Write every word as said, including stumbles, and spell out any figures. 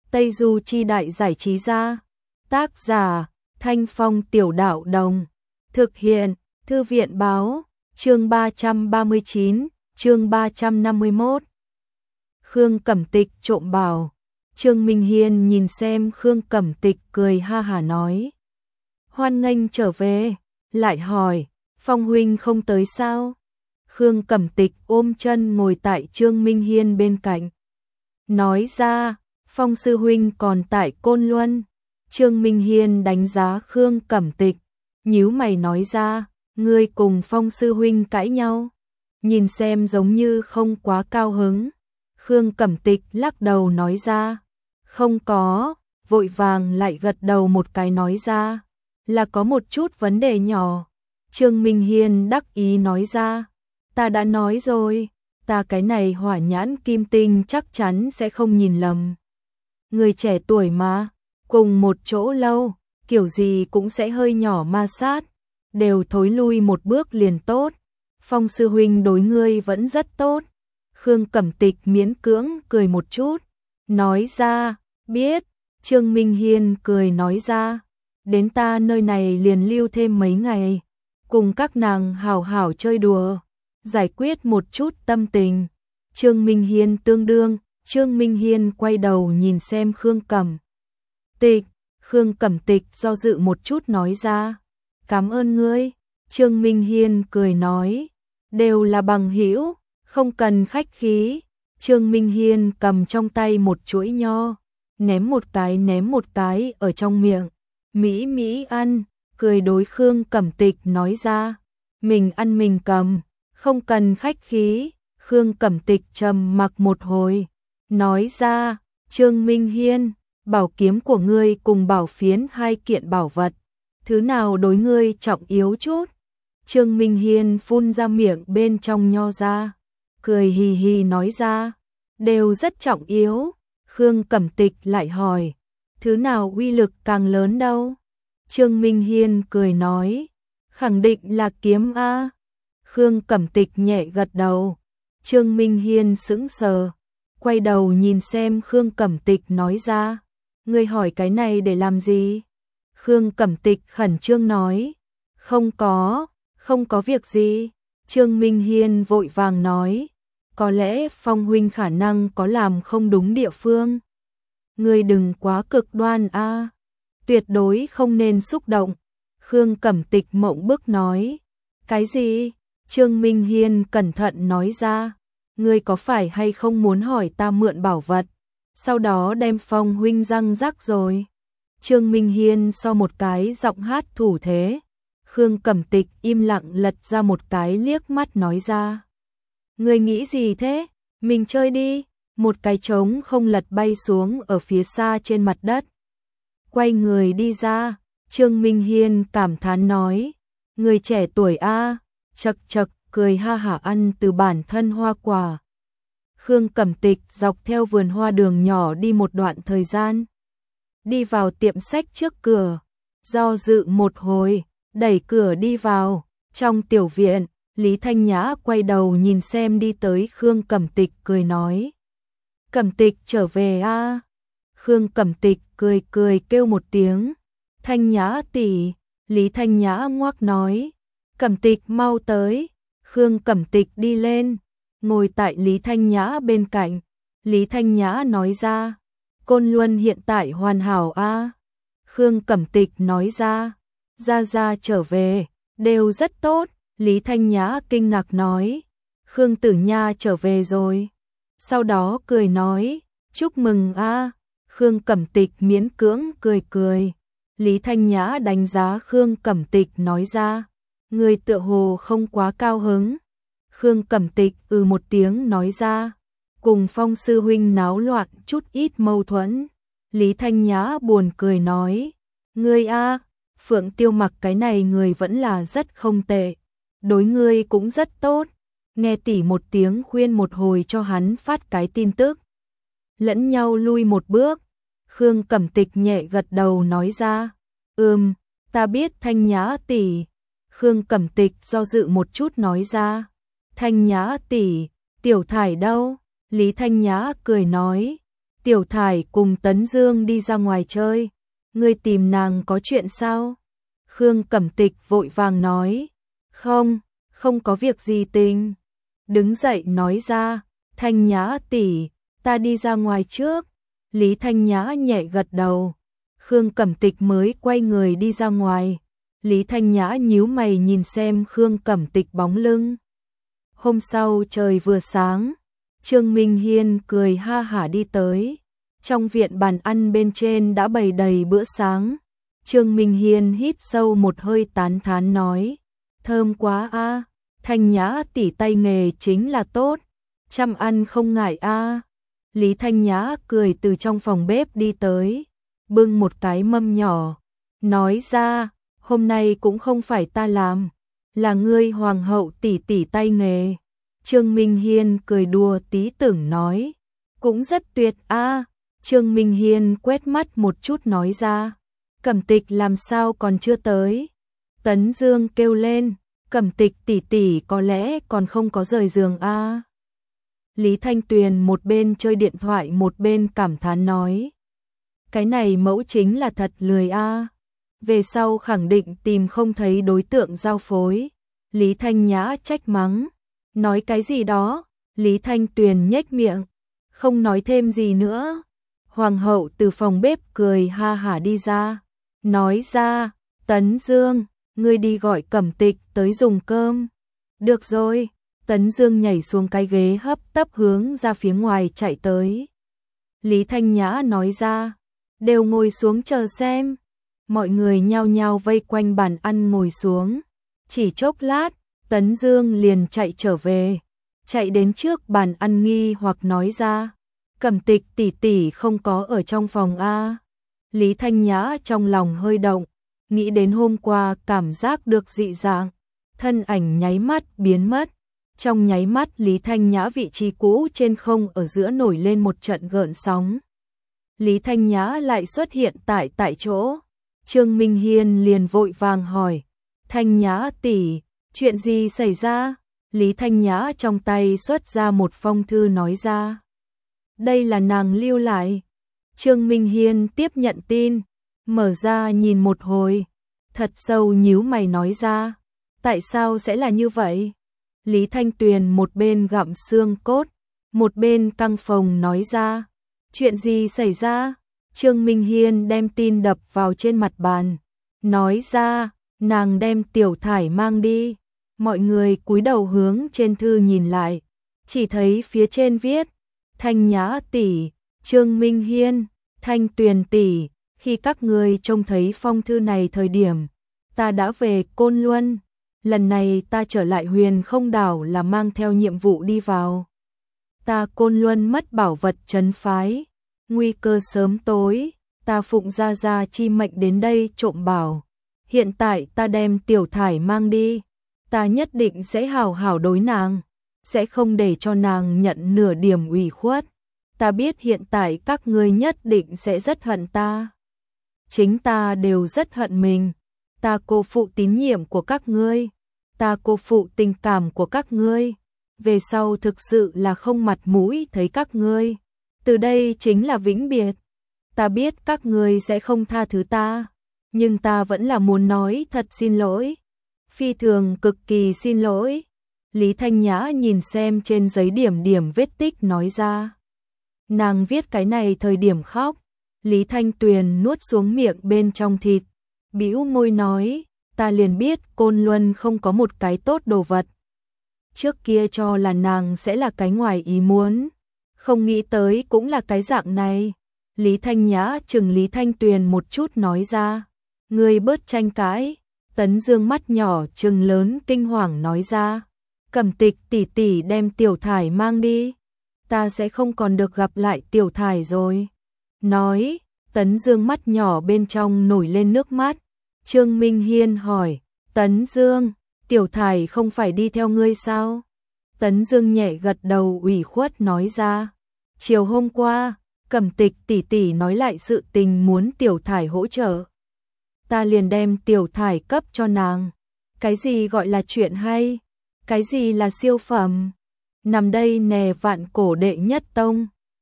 Tây Du Chi Đại Giải Trí Gia. Tác giả Thanh Phong Tiểu Đạo Đồng. Thực hiện Thư viện Báo. Chương ba trăm ba mươi chín, chương ba trăm năm mươi mốt. Khương Cẩm Tịch trộm bảo. Trương Minh Hiên nhìn xem Khương Cẩm Tịch cười ha hả nói. Hoan nghênh trở về, lại hỏi, Phong huynh không tới sao? Khương Cẩm Tịch ôm chân ngồi tại Trương Minh Hiên bên cạnh. Nói ra, Phong sư huynh còn tại Côn Luân. Trương Minh Hiên đánh giá Khương Cẩm Tịch, nhíu mày nói ra, ngươi cùng Phong sư huynh cãi nhau, nhìn xem giống như không quá cao hứng. Khương Cẩm Tịch lắc đầu nói ra, không có, vội vàng lại gật đầu một cái nói ra, là có một chút vấn đề nhỏ. Trương Minh Hiên đắc ý nói ra, ta đã nói rồi, ta cái này hỏa nhãn kim tinh chắc chắn sẽ không nhìn lầm. Người trẻ tuổi mà, cùng một chỗ lâu, kiểu gì cũng sẽ hơi nhỏ ma sát, đều thối lui một bước liền tốt. Phong sư huynh đối ngươi vẫn rất tốt. Khương Cẩm Tịch miễn cưỡng cười một chút, nói ra, biết. Trương Minh Hiên cười nói ra, đến ta nơi này liền lưu thêm mấy ngày, cùng các nàng hảo hảo chơi đùa, giải quyết một chút tâm tình. Trương Minh Hiên tương đương, Trương Minh Hiên quay đầu nhìn xem Khương Cẩm Tịch. Khương Cẩm Tịch do dự một chút nói ra, cảm ơn ngươi. Trương Minh Hiên cười nói, đều là bằng hữu, không cần khách khí. Trương Minh Hiên cầm trong tay một chuỗi nho, ném một cái ném một cái ở trong miệng, mỹ mỹ ăn, cười đối Khương Cẩm Tịch nói ra, mình ăn mình cầm, không cần khách khí. Khương Cẩm Tịch trầm mặc một hồi, nói ra, Trương Minh Hiên, bảo kiếm của ngươi cùng bảo phiến hai kiện bảo vật, thứ nào đối ngươi trọng yếu chút? Trương Minh Hiên phun ra miệng bên trong nho ra, cười hì hì nói ra, đều rất trọng yếu. Khương Cẩm Tịch lại hỏi, thứ nào uy lực càng lớn đâu? Trương Minh Hiên cười nói, khẳng định là kiếm a. Khương Cẩm Tịch nhẹ gật đầu. Trương Minh Hiên sững sờ, quay đầu nhìn xem Khương Cẩm Tịch nói ra, ngươi hỏi cái này để làm gì? Khương Cẩm Tịch khẩn trương nói, không có, không có việc gì. Trương Minh Hiên vội vàng nói, có lẽ Phong huynh khả năng có làm không đúng địa phương. Ngươi đừng quá cực đoan a, tuyệt đối không nên xúc động. Khương Cẩm Tịch mộng bức nói, cái gì? Trương Minh Hiên cẩn thận nói ra, ngươi có phải hay không muốn hỏi ta mượn bảo vật, sau đó đem Phong huynh răng rắc rồi? Trương Minh Hiên so một cái giọng hát thủ thế. Khương Cẩm Tịch im lặng lật ra một cái liếc mắt nói ra, ngươi nghĩ gì thế? Mình chơi đi. Một cái trống không lật bay xuống ở phía xa trên mặt đất. Quay người đi ra, Trương Minh Hiên cảm thán nói, người trẻ tuổi a, chật chật, cười ha hả ăn từ bản thân hoa quả. Khương Cẩm Tịch dọc theo vườn hoa đường nhỏ đi một đoạn thời gian, đi vào tiệm sách trước cửa, do dự một hồi, đẩy cửa đi vào. Trong tiểu viện, Lý Thanh Nhã quay đầu nhìn xem đi tới Khương Cẩm Tịch cười nói, Cẩm Tịch trở về a. Khương Cẩm Tịch cười cười kêu một tiếng, Thanh Nhã tỷ. Lý Thanh Nhã ngoác nói, Cẩm Tịch mau tới. Khương Cẩm Tịch đi lên, ngồi tại Lý Thanh Nhã bên cạnh. Lý Thanh Nhã nói ra, Côn Luân hiện tại hoàn hảo a. Khương Cẩm Tịch nói ra, Gia Gia trở về, đều rất tốt. Lý Thanh Nhã kinh ngạc nói, Khương Tử Nha trở về rồi. Sau đó cười nói, chúc mừng a. Khương Cẩm Tịch miễn cưỡng cười cười. Lý Thanh Nhã đánh giá Khương Cẩm Tịch nói ra, người tựa hồ không quá cao hứng. Khương Cẩm Tịch ừ một tiếng nói ra, cùng Phong sư huynh náo loạn chút ít mâu thuẫn. Lý Thanh Nhã buồn cười nói, ngươi a, Phượng Tiêu Mặc cái này người vẫn là rất không tệ, đối ngươi cũng rất tốt. Nghe tỷ một tiếng khuyên một hồi cho hắn phát cái tin tức. Lẫn nhau lui một bước. Khương Cẩm Tịch nhẹ gật đầu nói ra, ừm, ta biết Thanh Nhã tỷ. Khương Cẩm Tịch do dự một chút nói ra, Thanh Nhã tỷ, Tiểu Thải đâu? Lý Thanh Nhã cười nói, Tiểu Thải cùng Tấn Dương đi ra ngoài chơi, ngươi tìm nàng có chuyện sao? Khương Cẩm Tịch vội vàng nói, không, không có việc gì tình. Đứng dậy nói ra, Thanh Nhã tỷ, ta đi ra ngoài trước. Lý Thanh Nhã nhẹ gật đầu, Khương Cẩm Tịch mới quay người đi ra ngoài. Lý Thanh Nhã nhíu mày nhìn xem Khương Cẩm Tịch bóng lưng. Hôm sau trời vừa sáng, Trương Minh Hiên cười ha hả đi tới. Trong viện bàn ăn bên trên đã bày đầy bữa sáng. Trương Minh Hiên hít sâu một hơi tán thán nói, thơm quá a, Thanh Nhã tỷ tay nghề chính là tốt, chăm ăn không ngại a. Lý Thanh Nhã cười từ trong phòng bếp đi tới, bưng một cái mâm nhỏ, nói ra, hôm nay cũng không phải ta làm, là ngươi hoàng hậu tỷ tỷ tay nghề. Trương Minh Hiên cười đùa tí tưởng nói, cũng rất tuyệt a. Trương Minh Hiên quét mắt một chút nói ra, Cẩm Tịch làm sao còn chưa tới? Tấn Dương kêu lên, Cẩm Tịch tỷ tỷ có lẽ còn không có rời giường a. Lý Thanh Tuyền một bên chơi điện thoại một bên cảm thán nói, cái này mẫu chính là thật lười a. Về sau khẳng định tìm không thấy đối tượng giao phối. Lý Thanh Nhã trách mắng, nói cái gì đó? Lý Thanh Tuyền nhếch miệng, không nói thêm gì nữa. Hoàng hậu từ phòng bếp cười ha hả đi ra, nói ra, Tấn Dương, ngươi đi gọi Cẩm Tịch tới dùng cơm. Được rồi. Tấn Dương nhảy xuống cái ghế hấp tấp hướng ra phía ngoài chạy tới. Lý Thanh Nhã nói ra, đều ngồi xuống chờ xem. Mọi người nhao nhao vây quanh bàn ăn ngồi xuống. Chỉ chốc lát, Tấn Dương liền chạy trở về, chạy đến trước bàn ăn nghi hoặc nói ra, Cẩm Tịch tỷ tỷ không có ở trong phòng a. Lý Thanh Nhã trong lòng hơi động, nghĩ đến hôm qua cảm giác được dị dạng, thân ảnh nháy mắt biến mất. Trong nháy mắt Lý Thanh Nhã vị trí cũ trên không ở giữa nổi lên một trận gợn sóng. Lý Thanh Nhã lại xuất hiện tại tại chỗ. Trương Minh Hiên liền vội vàng hỏi, Thanh Nhã tỷ, chuyện gì xảy ra? Lý Thanh Nhã trong tay xuất ra một phong thư nói ra, đây là nàng lưu lại. Trương Minh Hiên tiếp nhận tin, mở ra nhìn một hồi, thật sâu nhíu mày nói ra, tại sao sẽ là như vậy? Lý Thanh Tuyền một bên gặm xương cốt, một bên căng phồng nói ra, chuyện gì xảy ra? Trương Minh Hiên đem tin đập vào trên mặt bàn, nói ra, nàng đem Tiểu Thải mang đi. Mọi người cúi đầu hướng trên thư nhìn lại, chỉ thấy phía trên viết, Thanh Nhã tỷ, Trương Minh Hiên, Thanh Tuyền tỷ, khi các người trông thấy phong thư này thời điểm, ta đã về Côn Luân. Lần này ta trở lại Huyền Không Đảo là mang theo nhiệm vụ đi vào. Ta Côn Luân mất bảo vật trấn phái, nguy cơ sớm tối, ta phụng gia gia chi mệnh đến đây trộm bảo. Hiện tại ta đem Tiểu Thải mang đi, ta nhất định sẽ hảo hảo đối nàng, sẽ không để cho nàng nhận nửa điểm ủy khuất. Ta biết hiện tại các ngươi nhất định sẽ rất hận ta. Chính ta đều rất hận mình. Ta cô phụ tín nhiệm của các ngươi, ta cô phụ tình cảm của các ngươi, về sau thực sự là không mặt mũi thấy các ngươi, từ đây chính là vĩnh biệt. Ta biết các ngươi sẽ không tha thứ ta, nhưng ta vẫn là muốn nói thật xin lỗi, phi thường cực kỳ xin lỗi. Lý Thanh Nhã nhìn xem trên giấy điểm điểm vết tích nói ra. Nàng viết cái này thời điểm khóc, Lý Thanh Tuyền nuốt xuống miệng bên trong thịt, bĩu môi nói, ta liền biết Côn Luân không có một cái tốt đồ vật. Trước kia cho là nàng sẽ là cái ngoài ý muốn, không nghĩ tới cũng là cái dạng này. Lý Thanh Nhã chừng Lý Thanh Tuyền một chút nói ra, ngươi bớt tranh cãi. Tấn Dương mắt nhỏ chừng lớn kinh hoàng nói ra, Cẩm Tịch tỷ tỷ đem Tiểu Thải mang đi, ta sẽ không còn được gặp lại Tiểu Thải rồi. Nói, Tấn Dương mắt nhỏ bên trong nổi lên nước mắt. Trương Minh Hiên hỏi, Tấn Dương, Tiểu Thải không phải đi theo ngươi sao? Tấn Dương nhẹ gật đầu ủy khuất nói ra, chiều hôm qua, Cẩm Tịch tỷ tỷ nói lại sự tình muốn Tiểu Thải hỗ trợ. Ta liền đem Tiểu Thải cấp cho nàng. Cái gì gọi là chuyện hay? Cái gì là siêu phẩm? Nằm đây nè vạn cổ đệ nhất tông.